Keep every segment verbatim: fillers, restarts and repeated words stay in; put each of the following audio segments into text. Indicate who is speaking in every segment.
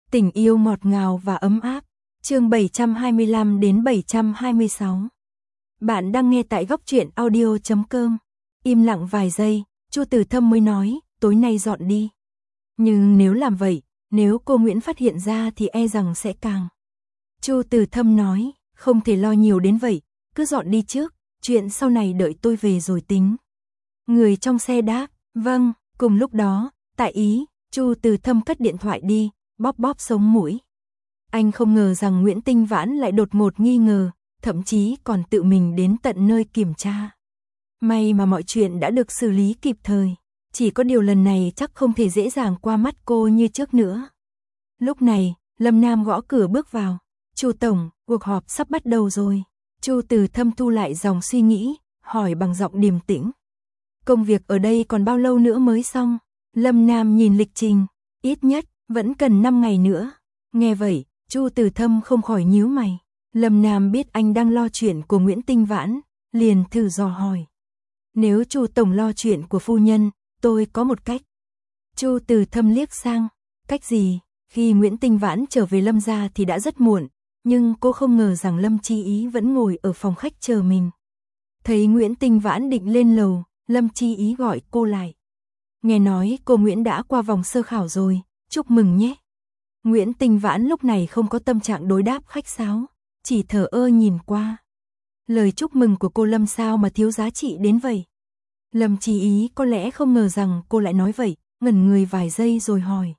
Speaker 1: Tình yêu ngọt ngào và ấm áp. Chương bảy trăm hai mươi lăm đến bảy trăm hai mươi sáu. Bạn đang nghe tại góc truyện audio chấm com. Im lặng vài giây, Chu Từ Thâm mới nói, tối nay dọn đi. Nhưng nếu làm vậy, nếu cô Nguyễn phát hiện ra thì e rằng sẽ càng. Chu Từ Thâm nói, không thể lo nhiều đến vậy, cứ dọn đi trước, chuyện sau này đợi tôi về rồi tính. Người trong xe đáp, vâng. Cùng lúc đó, tại Ý, Chu Từ Thâm cất điện thoại đi, bóp bóp sống mũi. Anh không ngờ rằng Nguyễn Tinh Vãn lại đột ngột nghi ngờ, thậm chí còn tự mình đến tận nơi kiểm tra. May mà mọi chuyện đã được xử lý kịp thời, chỉ có điều lần này chắc không thể dễ dàng qua mắt cô như trước nữa. Lúc này, Lâm Nam gõ cửa bước vào. Chu tổng, cuộc họp sắp bắt đầu rồi. Chu Từ Thâm thu lại dòng suy nghĩ, hỏi bằng giọng điềm tĩnh. Công việc ở đây còn bao lâu nữa mới xong? Lâm Nam nhìn lịch trình, ít nhất vẫn cần năm ngày nữa. Nghe vậy, Chu Từ Thâm không khỏi nhíu mày. Lâm Nam biết anh đang lo chuyện của Nguyễn Tinh Vãn, liền thử dò hỏi. Nếu Chu tổng lo chuyện của phu nhân, tôi có một cách. Chu Từ Thâm liếc sang, cách gì? Khi Nguyễn Tinh Vãn trở về Lâm gia thì đã rất muộn, nhưng cô không ngờ rằng Lâm Chi Ý vẫn ngồi ở phòng khách chờ mình. Thấy Nguyễn Tinh Vãn định lên lầu, Lâm Chi Ý gọi cô lại. Nghe nói cô Nguyễn đã qua vòng sơ khảo rồi, chúc mừng nhé. Nguyễn Tinh Vãn lúc này không có tâm trạng đối đáp khách sáo, chỉ thờ ơ nhìn qua. Lời chúc mừng của cô Lâm sao mà thiếu giá trị đến vậy? Lâm Chi Ý có lẽ không ngờ rằng cô lại nói vậy, ngẩn người vài giây rồi hỏi.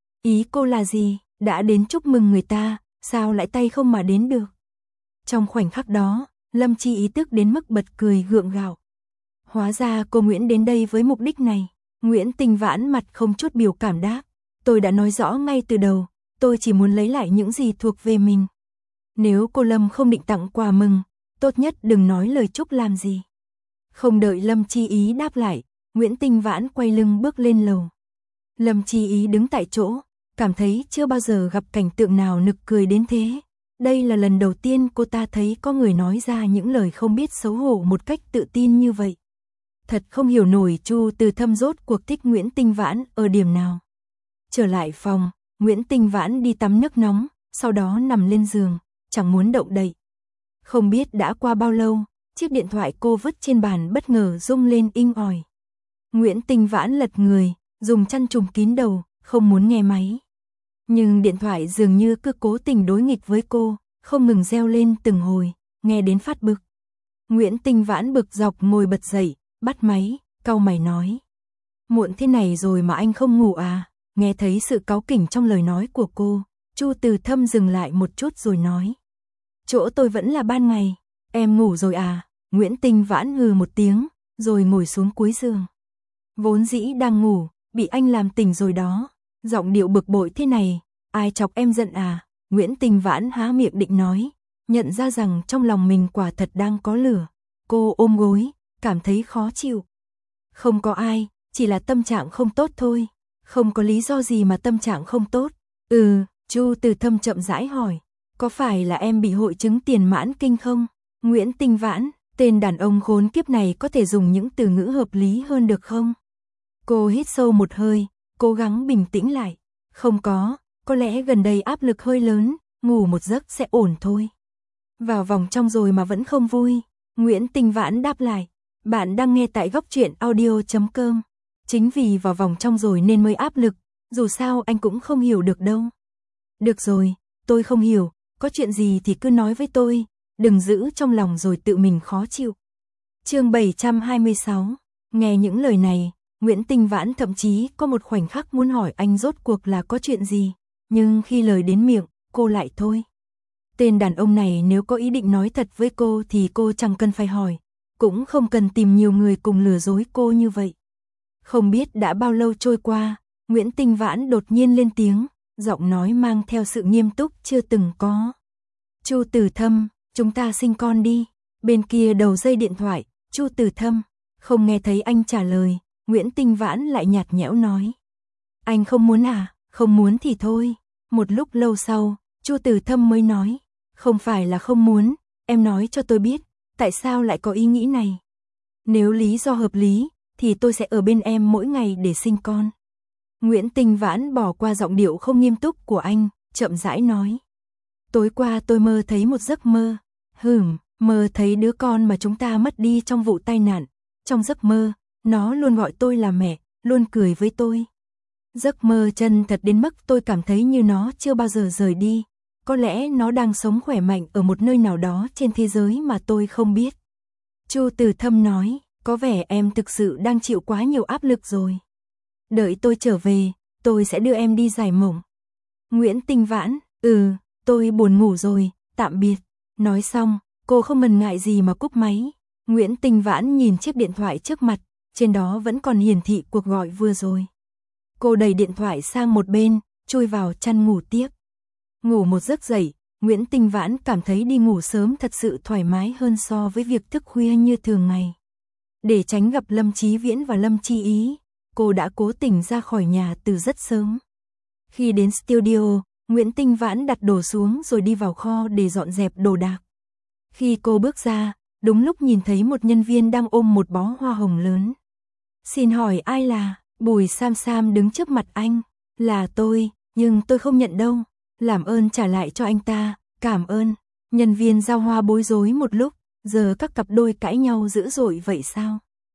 Speaker 1: Ý cô là gì? Đã đến chúc mừng người ta, sao lại tay không mà đến được? Trong khoảnh khắc đó, Lâm Chi Ý tức đến mức bật cười gượng gạo. Hóa ra cô Nguyễn đến đây với mục đích này. Nguyễn Tinh Vãn mặt không chút biểu cảm đáp. Tôi đã nói rõ ngay từ đầu, tôi chỉ muốn lấy lại những gì thuộc về mình. Nếu cô Lâm không định tặng quà mừng, tốt nhất đừng nói lời chúc làm gì. Không đợi Lâm Chi Ý đáp lại, Nguyễn Tinh Vãn quay lưng bước lên lầu. Lâm Chi Ý đứng tại chỗ, cảm thấy chưa bao giờ gặp cảnh tượng nào nực cười đến thế. Đây là lần đầu tiên cô ta thấy có người nói ra những lời không biết xấu hổ một cách tự tin như vậy. Thật không hiểu nổi Chu Từ Thâm rốt cuộc thích Nguyễn Tinh Vãn ở điểm nào. Trở lại phòng, Nguyễn Tinh Vãn đi tắm nước nóng, sau đó nằm lên giường, chẳng muốn động đậy. Không biết đã qua bao lâu, chiếc điện thoại cô vứt trên bàn bất ngờ rung lên inh ỏi. Nguyễn Tinh Vãn lật người, dùng chăn trùm kín đầu, không muốn nghe máy. Nhưng điện thoại dường như cứ cố tình đối nghịch với cô, không ngừng reo lên từng hồi, nghe đến phát bực. Nguyễn Tinh Vãn bực dọc ngồi bật dậy, bắt máy, cau mày nói. Muộn thế này rồi mà anh không ngủ à? Nghe thấy sự cáu kỉnh trong lời nói của cô, Chu Từ Thâm dừng lại một chút rồi nói. Chỗ tôi vẫn là ban ngày, em ngủ rồi à? Nguyễn Tinh Vãn hừ một tiếng, rồi ngồi xuống cuối giường. Vốn dĩ đang ngủ, bị anh làm tỉnh rồi đó. Giọng điệu bực bội thế này, ai chọc em giận à? Nguyễn Tinh Vãn há miệng định nói, nhận ra rằng trong lòng mình quả thật đang có lửa. Cô ôm gối, cảm thấy khó chịu. Không có ai, chỉ là tâm trạng không tốt thôi. Không có lý do gì mà tâm trạng không tốt. Ừ, Chu Từ Thâm chậm rãi hỏi, có phải là em bị hội chứng tiền mãn kinh không? Nguyễn Tinh Vãn, tên đàn ông khốn kiếp này có thể dùng những từ ngữ hợp lý hơn được không? Cô hít sâu một hơi, cố gắng bình tĩnh lại. Không có, có lẽ gần đây áp lực hơi lớn, ngủ một giấc sẽ ổn thôi. Vào vòng trong rồi mà vẫn không vui. Nguyễn Tinh Vãn đáp lại, bạn đang nghe tại góc truyện audio chấm com. Chính vì vào vòng trong rồi nên mới áp lực, dù sao anh cũng không hiểu được đâu. Được rồi, tôi không hiểu, có chuyện gì thì cứ nói với tôi, đừng giữ trong lòng rồi tự mình khó chịu. Chương bảy trăm hai mươi sáu, nghe những lời này, Nguyễn Tinh Vãn thậm chí có một khoảnh khắc muốn hỏi anh rốt cuộc là có chuyện gì, nhưng khi lời đến miệng, cô lại thôi. Tên đàn ông này nếu có ý định nói thật với cô thì cô chẳng cần phải hỏi, cũng không cần tìm nhiều người cùng lừa dối cô như vậy. Không biết đã bao lâu trôi qua, Nguyễn Tinh Vãn đột nhiên lên tiếng, giọng nói mang theo sự nghiêm túc chưa từng có. Chu Từ Thâm, chúng ta sinh con đi. Bên kia đầu dây điện thoại, Chu Từ Thâm, không nghe thấy anh trả lời, Nguyễn Tinh Vãn lại nhạt nhẽo nói. Anh không muốn à? Không muốn thì thôi. Một lúc lâu sau, Chu Từ Thâm mới nói, không phải là không muốn, em nói cho tôi biết, tại sao lại có ý nghĩ này. Nếu lý do hợp lý, thì tôi sẽ ở bên em mỗi ngày để sinh con. Nguyễn Tinh Vãn bỏ qua giọng điệu không nghiêm túc của anh, chậm rãi nói. Tối qua tôi mơ thấy một giấc mơ. Hừm, mơ thấy đứa con mà chúng ta mất đi trong vụ tai nạn. Trong giấc mơ, nó luôn gọi tôi là mẹ, luôn cười với tôi. Giấc mơ chân thật đến mức tôi cảm thấy như nó chưa bao giờ rời đi. Có lẽ nó đang sống khỏe mạnh ở một nơi nào đó trên thế giới mà tôi không biết. Chu Từ Thâm nói, có vẻ em thực sự đang chịu quá nhiều áp lực rồi. Đợi tôi trở về, tôi sẽ đưa em đi giải mộng. Nguyễn Tinh Vãn, ừ, tôi buồn ngủ rồi, tạm biệt. Nói xong, cô không ngần ngại gì mà cúp máy. Nguyễn Tinh Vãn nhìn chiếc điện thoại trước mặt, trên đó vẫn còn hiển thị cuộc gọi vừa rồi. Cô đẩy điện thoại sang một bên, chui vào chăn ngủ tiếp. Ngủ một giấc dậy, Nguyễn Tinh Vãn cảm thấy đi ngủ sớm thật sự thoải mái hơn so với việc thức khuya như thường ngày. Để tránh gặp Lâm Chí Viễn và Lâm Chi Ý, cô đã cố tình ra khỏi nhà từ rất sớm. Khi đến studio, Nguyễn Tinh Vãn đặt đồ xuống rồi đi vào kho để dọn dẹp đồ đạc. Khi cô bước ra, đúng lúc nhìn thấy một nhân viên đang ôm một bó hoa hồng lớn. Xin hỏi ai là? Bùi Sam Sam đứng trước mặt anh. Là tôi, nhưng tôi không nhận đâu. Làm ơn trả lại cho anh ta, cảm ơn. Nhân viên giao hoa bối rối một lúc, giờ các cặp đôi cãi nhau dữ dội vậy sao?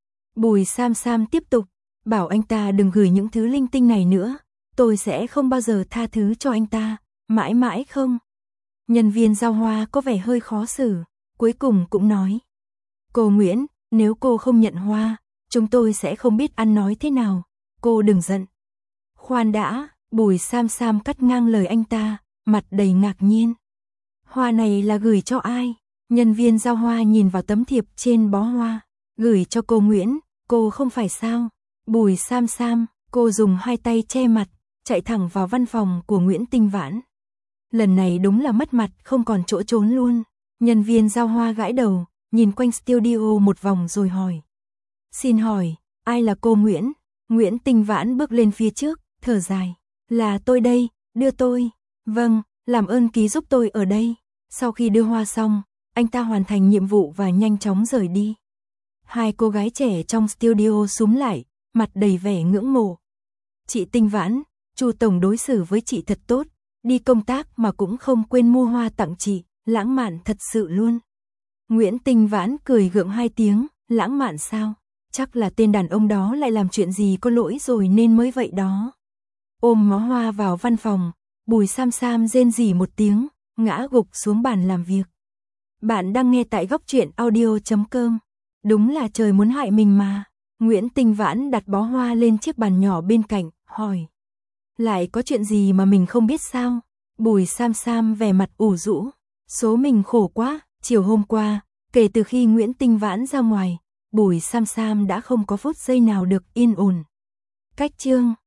Speaker 1: Bùi Sam Sam tiếp tục, bảo anh ta đừng gửi những thứ linh tinh này nữa. Tôi sẽ không bao giờ tha thứ cho anh ta, mãi mãi không. Nhân viên giao hoa có vẻ hơi khó xử, cuối cùng cũng nói. Cô Nguyễn, nếu cô không nhận hoa, chúng tôi sẽ không biết ăn nói thế nào, cô đừng giận. Khoan đã, Bùi Sam Sam cắt ngang lời anh ta, mặt đầy ngạc nhiên. Hoa này là gửi cho ai? Nhân viên giao hoa nhìn vào tấm thiệp trên bó hoa. Gửi cho cô Nguyễn, cô không phải sao? Bùi Sam Sam, cô dùng hai tay che mặt, chạy thẳng vào văn phòng của Nguyễn Tinh Vãn. Lần này đúng là mất mặt, không còn chỗ trốn luôn. Nhân viên giao hoa gãi đầu, nhìn quanh studio một vòng rồi hỏi. Xin hỏi, ai là cô Nguyễn? Nguyễn Tinh Vãn bước lên phía trước, thở dài. Là tôi đây, đưa tôi. Vâng, làm ơn ký giúp tôi ở đây. Sau khi đưa hoa xong, anh ta hoàn thành nhiệm vụ và nhanh chóng rời đi. Hai cô gái trẻ trong studio súm lại, mặt đầy vẻ ngưỡng mộ. Chị Tinh Vãn, Chu tổng đối xử với chị thật tốt, đi công tác mà cũng không quên mua hoa tặng chị, lãng mạn thật sự luôn. Nguyễn Tinh Vãn cười gượng hai tiếng, lãng mạn sao? Chắc là tên đàn ông đó lại làm chuyện gì có lỗi rồi nên mới vậy đó. Ôm bó hoa vào văn phòng, Bùi Sam Sam rên rỉ một tiếng, ngã gục xuống bàn làm việc. Bạn đang nghe tại góc truyện audio chấm com. Đúng là trời muốn hại mình mà. Nguyễn Tinh Vãn đặt bó hoa lên chiếc bàn nhỏ bên cạnh, hỏi. Lại có chuyện gì mà mình không biết sao? Bùi Sam Sam vẻ mặt ủ rũ. Số mình khổ quá, chiều hôm qua, kể từ khi Nguyễn Tinh Vãn ra ngoài, Bùi Sam Sam đã không có phút giây nào được yên ổn. Cách chương